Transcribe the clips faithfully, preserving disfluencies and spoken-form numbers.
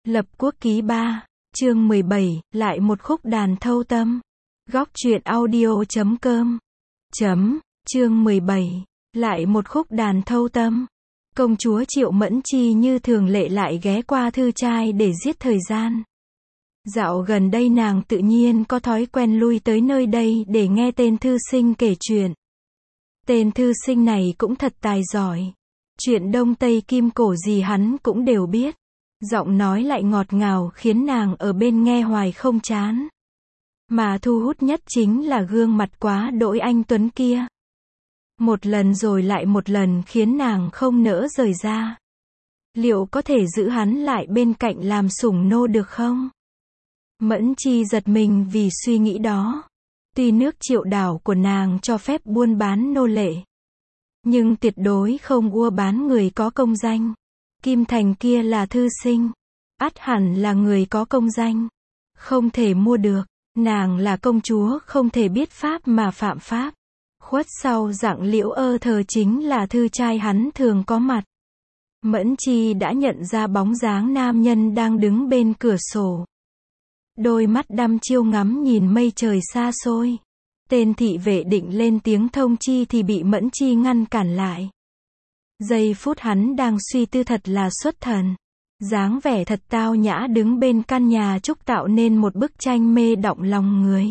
Lập Quốc Ký ba, chương mười bảy, lại một khúc đàn thâu tâm. Góc truyện audio chấm com. Chấm, chương mười bảy, lại một khúc đàn thâu tâm. Công chúa Triệu Mẫn Chi như thường lệ lại ghé qua thư trai để giết thời gian. Dạo gần đây nàng tự nhiên có thói quen lui tới nơi đây để nghe tên thư sinh kể chuyện. Tên thư sinh này cũng thật tài giỏi. Chuyện Đông Tây Kim Cổ gì hắn cũng đều biết. Giọng nói lại ngọt ngào khiến nàng ở bên nghe hoài không chán. Mà thu hút nhất chính là gương mặt quá đỗi anh tuấn kia. Một lần rồi lại một lần khiến nàng không nỡ rời ra. Liệu có thể giữ hắn lại bên cạnh làm sủng nô được không? Mẫn Chi giật mình vì suy nghĩ đó. Tuy nước Triệu đảo của nàng cho phép buôn bán nô lệ, nhưng tuyệt đối không ua bán người có công danh. Kim Thành kia là thư sinh, ắt hẳn là người có công danh, không thể mua được. Nàng là công chúa không thể biết pháp mà phạm pháp. Khuất sau dạng Liễu Ơ Thờ chính là thư trai hắn thường có mặt. Mẫn Chi đã nhận ra bóng dáng nam nhân đang đứng bên cửa sổ. Đôi mắt đăm chiêu ngắm nhìn mây trời xa xôi. Tên thị vệ định lên tiếng thông chi thì bị Mẫn Chi ngăn cản lại. Giây phút hắn đang suy tư thật là xuất thần. Dáng vẻ thật tao nhã đứng bên căn nhà trúc tạo nên một bức tranh mê động lòng người.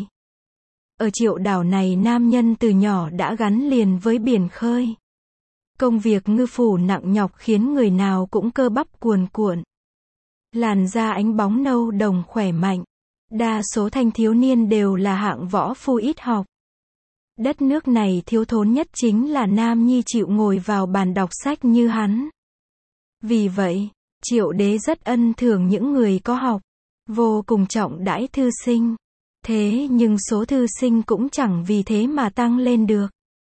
Ở Triệu đảo này nam nhân từ nhỏ đã gắn liền với biển khơi. Công việc ngư phủ nặng nhọc khiến người nào cũng cơ bắp cuồn cuộn. Làn da ánh bóng nâu đồng khỏe mạnh. Đa số thanh thiếu niên đều là hạng võ phu ít học. Đất nước này thiếu thốn nhất chính là nam nhi chịu ngồi vào bàn đọc sách như hắn. Vì vậy, Triệu đế rất ân thưởng những người có học, vô cùng trọng đãi thư sinh. Thế nhưng số thư sinh cũng chẳng vì thế mà tăng lên được.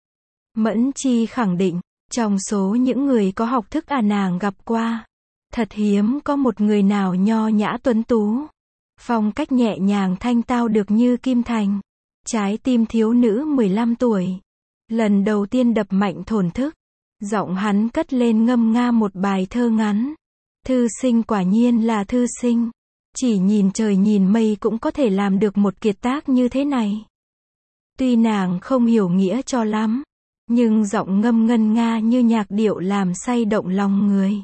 Mẫn Chi khẳng định, trong số những người có học thức à nàng gặp qua, thật hiếm có một người nào nho nhã tuấn tú, phong cách nhẹ nhàng thanh tao được như Kim Thành. Trái tim thiếu nữ mười lăm tuổi, lần đầu tiên đập mạnh thổn thức. Giọng hắn cất lên ngâm nga một bài thơ ngắn. Thư sinh quả nhiên là thư sinh. Chỉ nhìn trời nhìn mây cũng có thể làm được một kiệt tác như thế này. Tuy nàng không hiểu nghĩa cho lắm, nhưng giọng ngâm ngân nga như nhạc điệu làm say động lòng người.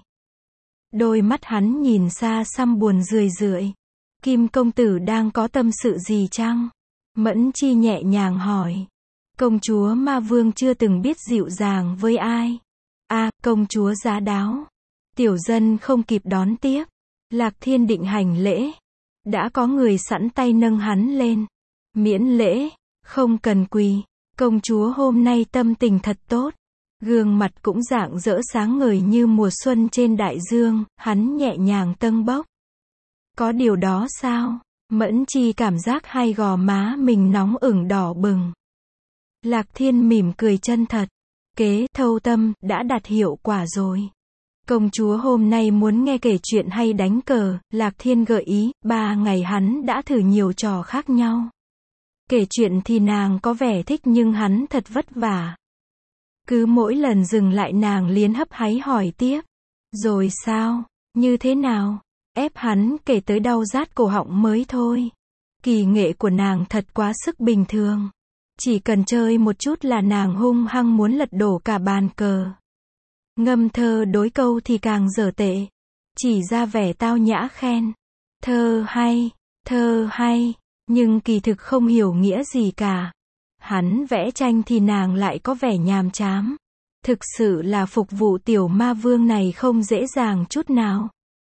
Đôi mắt hắn nhìn xa xăm buồn rười rượi. Kim công tử đang có tâm sự gì chăng? Mẫn Chi nhẹ nhàng hỏi. Công chúa Ma Vương chưa từng biết dịu dàng với ai. A, à, công chúa giá đáo. Tiểu dân không kịp đón tiếp. Lạc Thiên định hành lễ. Đã có người sẵn tay nâng hắn lên. Miễn lễ, không cần quỳ. Công chúa hôm nay tâm tình thật tốt. Gương mặt cũng rạng rỡ sáng ngời như mùa xuân trên đại dương, hắn nhẹ nhàng tâng bốc. Có điều đó sao? Mẫn Chi cảm giác hai gò má mình nóng ửng đỏ bừng. Lạc Thiên mỉm cười chân thật. Kế thâu tâm đã đạt hiệu quả rồi. Công chúa hôm nay muốn nghe kể chuyện hay đánh cờ. Lạc Thiên gợi ý. Ba ngày hắn đã thử nhiều trò khác nhau. Kể chuyện thì nàng có vẻ thích nhưng hắn thật vất vả. Cứ mỗi lần dừng lại nàng liền hấp háy hỏi tiếp. Rồi sao? Như thế nào? Ép hắn kể tới đau rát cổ họng mới thôi. Kỳ nghệ của nàng thật quá sức bình thường. Chỉ cần chơi một chút là nàng hung hăng muốn lật đổ cả bàn cờ. Ngâm thơ đối câu thì càng dở tệ. Chỉ ra vẻ tao nhã khen. Thơ hay, thơ hay, nhưng kỳ thực không hiểu nghĩa gì cả. Hắn vẽ tranh thì nàng lại có vẻ nhàm chán. Thực sự là phục vụ tiểu ma vương này không dễ dàng chút nào.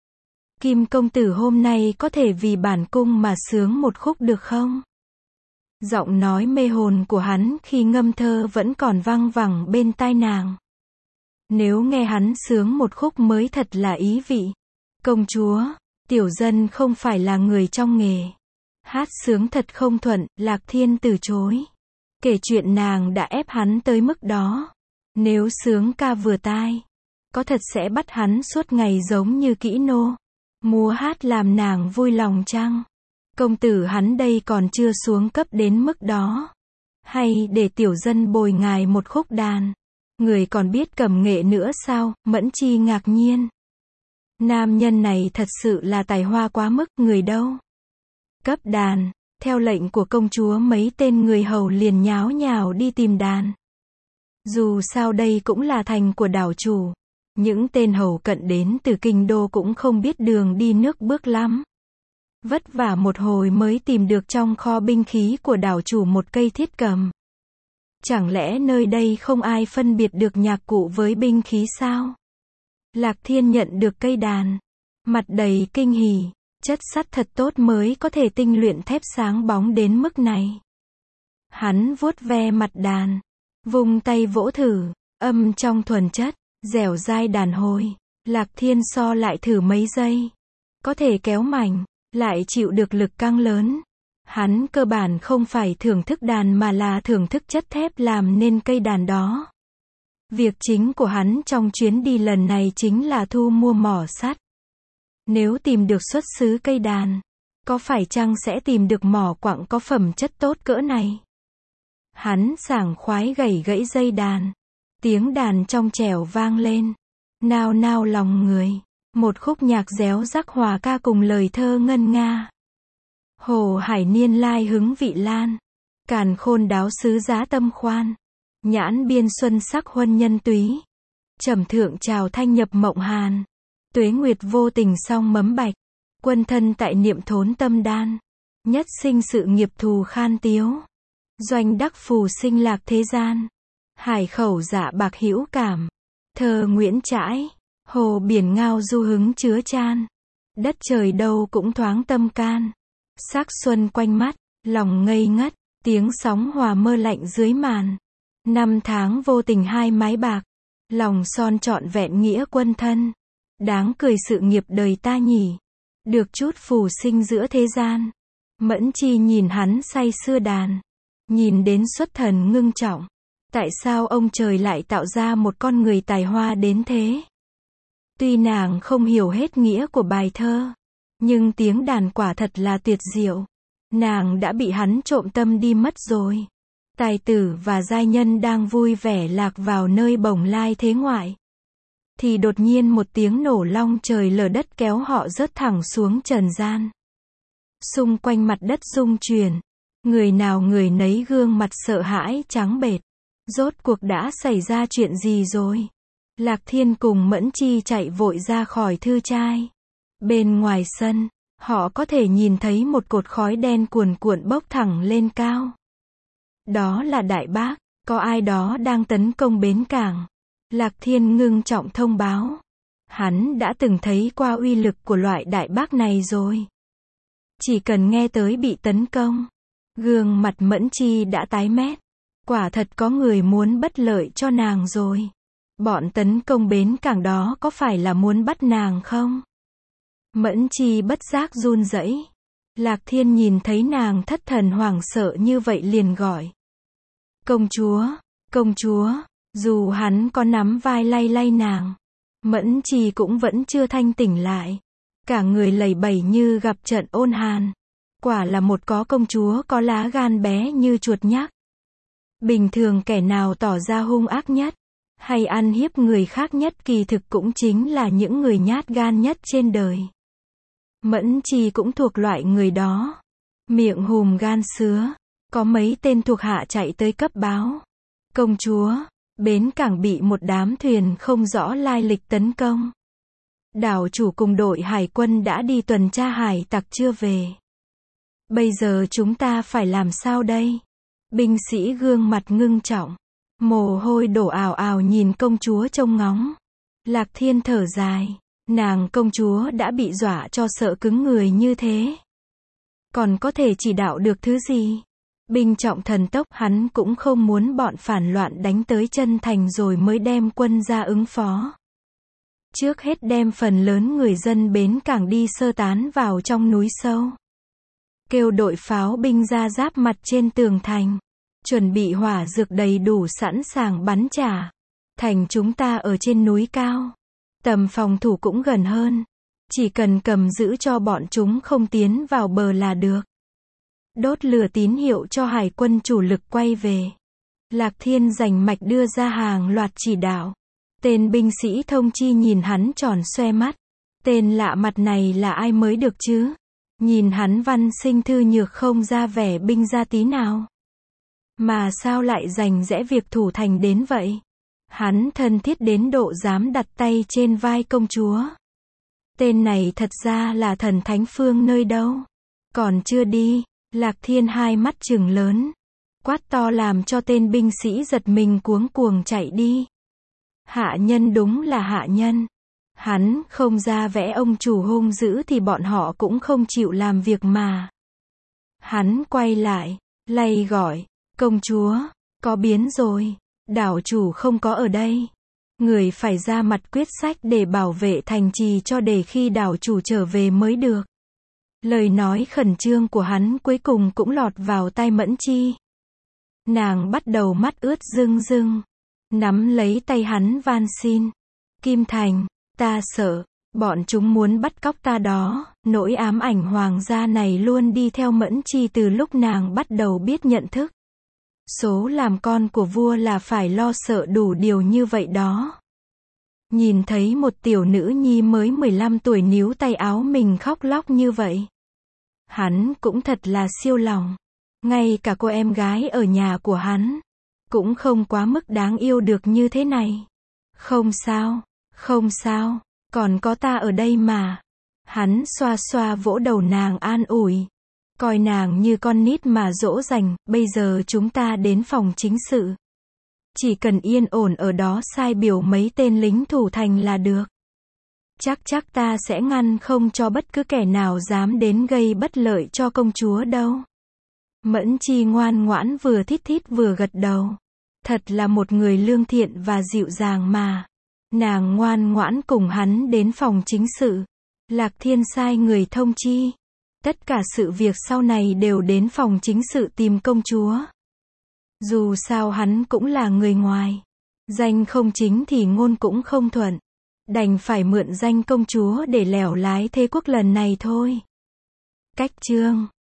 Kim công tử hôm nay có thể vì bản cung mà sướng một khúc được không? Giọng nói mê hồn của hắn khi ngâm thơ vẫn còn văng vẳng bên tai nàng. Nếu nghe hắn sướng một khúc mới thật là ý vị. Công chúa, tiểu dân không phải là người trong nghề. Hát sướng thật không thuận, Lạc Thiên từ chối. Kể chuyện nàng đã ép hắn tới mức đó. Nếu sướng ca vừa tai, có thật sẽ bắt hắn suốt ngày giống như kỹ nô. Múa hát làm nàng vui lòng chăng? Công tử hắn đây còn chưa xuống cấp đến mức đó. Hay để tiểu dân bồi ngài một khúc đàn. Người còn biết cầm nghệ nữa sao? Mẫn Chi ngạc nhiên. Nam nhân này thật sự là tài hoa quá mức, người đâu? Cấp đàn. Theo lệnh của công chúa, mấy tên người hầu liền nháo nhào đi tìm đàn. Dù sao đây cũng là thành của đảo chủ. Những tên hầu cận đến từ kinh đô cũng không biết đường đi nước bước lắm. Vất vả một hồi mới tìm được trong kho binh khí của đảo chủ một cây thiết cầm. Chẳng lẽ nơi đây không ai phân biệt được nhạc cụ với binh khí sao? Lạc Thiên nhận được cây đàn. Mặt đầy kinh hỉ. Chất sắt thật tốt mới có thể tinh luyện thép sáng bóng đến mức này. Hắn vuốt ve mặt đàn. Vùng tay vỗ thử. Âm trong thuần chất. Dẻo dai đàn hồi. Lạc Thiên so lại thử mấy giây. Có thể kéo mảnh. Lại chịu được lực căng lớn. Hắn cơ bản không phải thưởng thức đàn mà là thưởng thức chất thép làm nên cây đàn đó. Việc chính của hắn trong chuyến đi lần này chính là thu mua mỏ sắt. Nếu tìm được xuất xứ cây đàn, có phải chăng sẽ tìm được mỏ quặng có phẩm chất tốt cỡ này? Hắn sảng khoái gảy gãy dây đàn. Tiếng đàn trong trẻo vang lên. Nao nao lòng người. Một khúc nhạc réo rắc hòa ca cùng lời thơ ngân nga. Hồ hải niên lai hứng vị lan. Càn khôn đáo sứ giá tâm khoan. Nhãn biên xuân sắc huân nhân túy. Trầm thượng trào thanh nhập mộng hàn. Tuế nguyệt vô tình song mấm bạch. Quân thân tại niệm thốn tâm đan. Nhất sinh sự nghiệp thù khan tiếu. Doanh đắc phù sinh lạc thế gian. Hải khẩu dạ bạc hữu cảm. Thơ Nguyễn Trãi. Hồ biển ngao du hứng chứa chan. Đất trời đâu cũng thoáng tâm can. Sắc xuân quanh mắt. Lòng ngây ngất. Tiếng sóng hòa mơ lạnh dưới màn. Năm tháng vô tình hai mái bạc. Lòng son trọn vẹn nghĩa quân thân. Đáng cười sự nghiệp đời ta nhỉ. Được chút phù sinh giữa thế gian. Mẫn Chi nhìn hắn say sưa đàn. Nhìn đến xuất thần ngưng trọng. Tại sao ông trời lại tạo ra một con người tài hoa đến thế? Tuy nàng không hiểu hết nghĩa của bài thơ, nhưng tiếng đàn quả thật là tuyệt diệu. Nàng đã bị hắn trộm tâm đi mất rồi. Tài tử và giai nhân đang vui vẻ lạc vào nơi bồng lai thế ngoại. Thì đột nhiên một tiếng nổ long trời lở đất kéo họ rớt thẳng xuống trần gian. Xung quanh mặt đất rung chuyển. Người nào người nấy gương mặt sợ hãi trắng bệch. Rốt cuộc đã xảy ra chuyện gì rồi? Lạc Thiên cùng Mẫn Chi chạy vội ra khỏi thư trai. Bên ngoài sân, họ có thể nhìn thấy một cột khói đen cuồn cuộn bốc thẳng lên cao. Đó là Đại Bác, có ai đó đang tấn công bến cảng. Lạc Thiên ngưng trọng thông báo. Hắn đã từng thấy qua uy lực của loại Đại Bác này rồi. Chỉ cần nghe tới bị tấn công, gương mặt Mẫn Chi đã tái mét. Quả thật có người muốn bất lợi cho nàng rồi. Bọn tấn công bến cảng đó có phải là muốn bắt nàng không? Mẫn Chi bất giác run rẩy. Lạc Thiên nhìn thấy nàng thất thần hoảng sợ như vậy liền gọi. Công chúa, công chúa, dù hắn có nắm vai lay lay nàng. Mẫn Chi cũng vẫn chưa thanh tỉnh lại. Cả người lầy bẩy như gặp trận ôn hàn. Quả là một có công chúa có lá gan bé như chuột nhác. Bình thường kẻ nào tỏ ra hung ác nhất, hay ăn hiếp người khác nhất kỳ thực cũng chính là những người nhát gan nhất trên đời. Mẫn Chi cũng thuộc loại người đó. Miệng hùm gan sứa. Có mấy tên thuộc hạ chạy tới cấp báo. Công chúa, bến cảng bị một đám thuyền không rõ lai lịch tấn công. Đảo chủ cùng đội hải quân đã đi tuần tra hải tặc chưa về. Bây giờ chúng ta phải làm sao đây? Binh sĩ gương mặt ngưng trọng. Mồ hôi đổ ào ào nhìn công chúa trông ngóng. Lạc Thiên thở dài. Nàng công chúa đã bị dọa cho sợ cứng người như thế. Còn có thể chỉ đạo được thứ gì? Binh trọng thần tốc, hắn cũng không muốn bọn phản loạn đánh tới chân thành rồi mới đem quân ra ứng phó. Trước hết đem phần lớn người dân bến cảng đi sơ tán vào trong núi sâu. Kêu đội pháo binh ra giáp mặt trên tường thành. Chuẩn bị hỏa dược đầy đủ sẵn sàng bắn trả. Thành chúng ta ở trên núi cao. Tầm phòng thủ cũng gần hơn. Chỉ cần cầm giữ cho bọn chúng không tiến vào bờ là được. Đốt lửa tín hiệu cho hải quân chủ lực quay về. Lạc Thiên rành mạch đưa ra hàng loạt chỉ đạo. Tên binh sĩ thông chi nhìn hắn tròn xoe mắt. Tên lạ mặt này là ai mới được chứ? Nhìn hắn văn sinh thư nhược không ra vẻ binh gia tí nào. Mà sao lại rành rẽ việc thủ thành đến vậy? Hắn thân thiết đến độ dám đặt tay trên vai công chúa. Tên này thật ra là thần thánh phương nơi đâu? Còn chưa đi, Lạc Thiên hai mắt trừng lớn. Quát to làm cho tên binh sĩ giật mình cuống cuồng chạy đi. Hạ nhân đúng là hạ nhân. Hắn không ra vẽ ông chủ hung dữ thì bọn họ cũng không chịu làm việc mà. Hắn quay lại, lay gọi, công chúa, có biến rồi, đảo chủ không có ở đây. Người phải ra mặt quyết sách để bảo vệ thành trì cho để khi đảo chủ trở về mới được. Lời nói khẩn trương của hắn cuối cùng cũng lọt vào tai Mẫn Chi. Nàng bắt đầu mắt ướt rưng rưng, nắm lấy tay hắn van xin. Kim Thành, ta sợ, bọn chúng muốn bắt cóc ta đó. Nỗi ám ảnh hoàng gia này luôn đi theo Mẫn Chi từ lúc nàng bắt đầu biết nhận thức. Số làm con của vua là phải lo sợ đủ điều như vậy đó. Nhìn thấy một tiểu nữ nhi mới mười lăm tuổi níu tay áo mình khóc lóc như vậy. Hắn cũng thật là siêu lòng. Ngay cả cô em gái ở nhà của hắn cũng không quá mức đáng yêu được như thế này. Không sao, không sao, còn có ta ở đây mà. Hắn xoa xoa vỗ đầu nàng an ủi. Coi nàng như con nít mà dỗ dành, bây giờ chúng ta đến phòng chính sự. Chỉ cần yên ổn ở đó sai biểu mấy tên lính thủ thành là được. Chắc chắc ta sẽ ngăn không cho bất cứ kẻ nào dám đến gây bất lợi cho công chúa đâu. Mẫn Chi ngoan ngoãn vừa thít thít vừa gật đầu. Thật là một người lương thiện và dịu dàng mà. Nàng ngoan ngoãn cùng hắn đến phòng chính sự. Lạc Thiên sai người thông chi. Tất cả sự việc sau này đều đến phòng chính sự tìm công chúa. Dù sao hắn cũng là người ngoài. Danh không chính thì ngôn cũng không thuận. Đành phải mượn danh công chúa để lèo lái thế quốc lần này thôi. Cách chương